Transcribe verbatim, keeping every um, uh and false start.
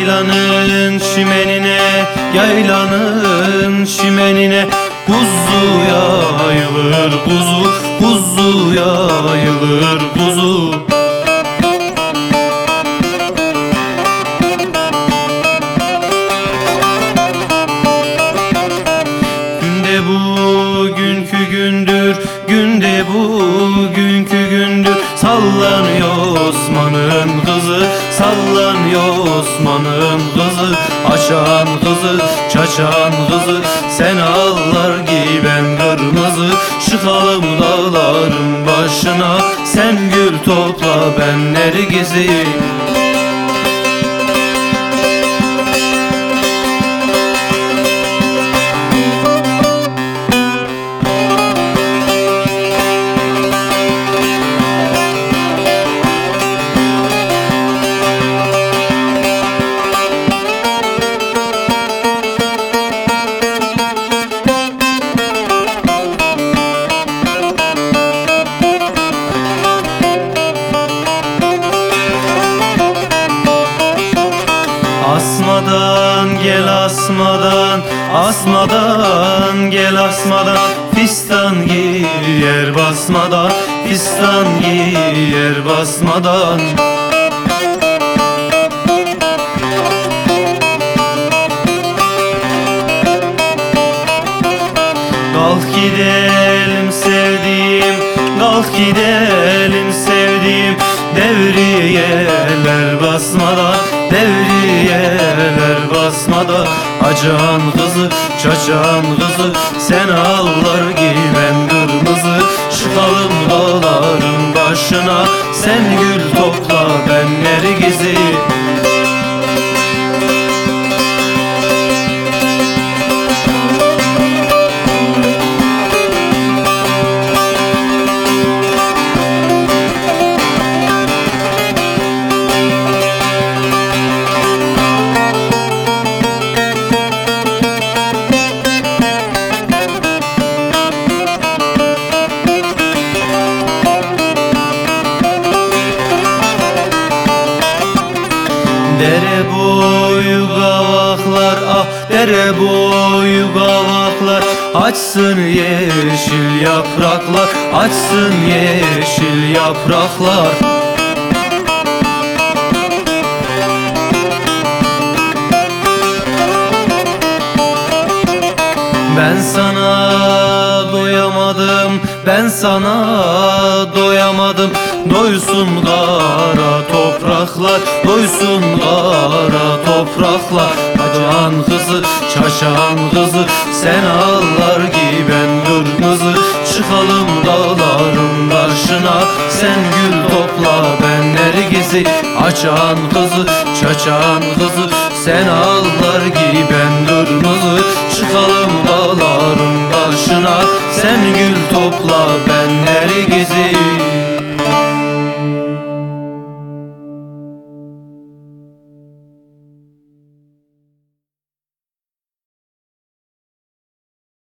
Yaylanın çimenine, yaylanın çimenine kuzu yayılır kuzu, kuzu yayılır kuzu. Günde bugünkü gündür, günde bugünkü gündür sallanıyor Osman'ın kızı, sallanıyor Osman'ın kızı. Açan kızı, çaçan kızı, sen ağlar giy ben kırmızı. Çıkalım dağların başına, sen gül topla ben nergizi. Asmadan gel asmadan, asmadan gel asmadan, fistan giyer basmadan, fistan giyer basmadan. Kalk gidelim sevdiğim, kalk gidelim sevdiğim, devriyeler basmadan, devriyeler basmadan. Açan kızı, çaçan kızı, sen ağlar giy ben kırmızı. Çıkalım dağların başına, sen gül topla ben nergizi. Dere boyu kavaklar, ah dere boyu kavaklar, açsın yeşil yapraklar, açsın yeşil yapraklar. Ben sana doyamadım, ben sana doyamadım. Doysun kara topraklar, doysun kara topraklar. Açan kızı, çaşan kızı, sen ağlar giy ben kırmızı. Çıkalım dağların başına, sen gül topla ben nergizi. Açan kızı, çaçan kızı, sen ağlar giy ben kırmızı. Çıkalım dağların başına, sen gül topla ben nergizi.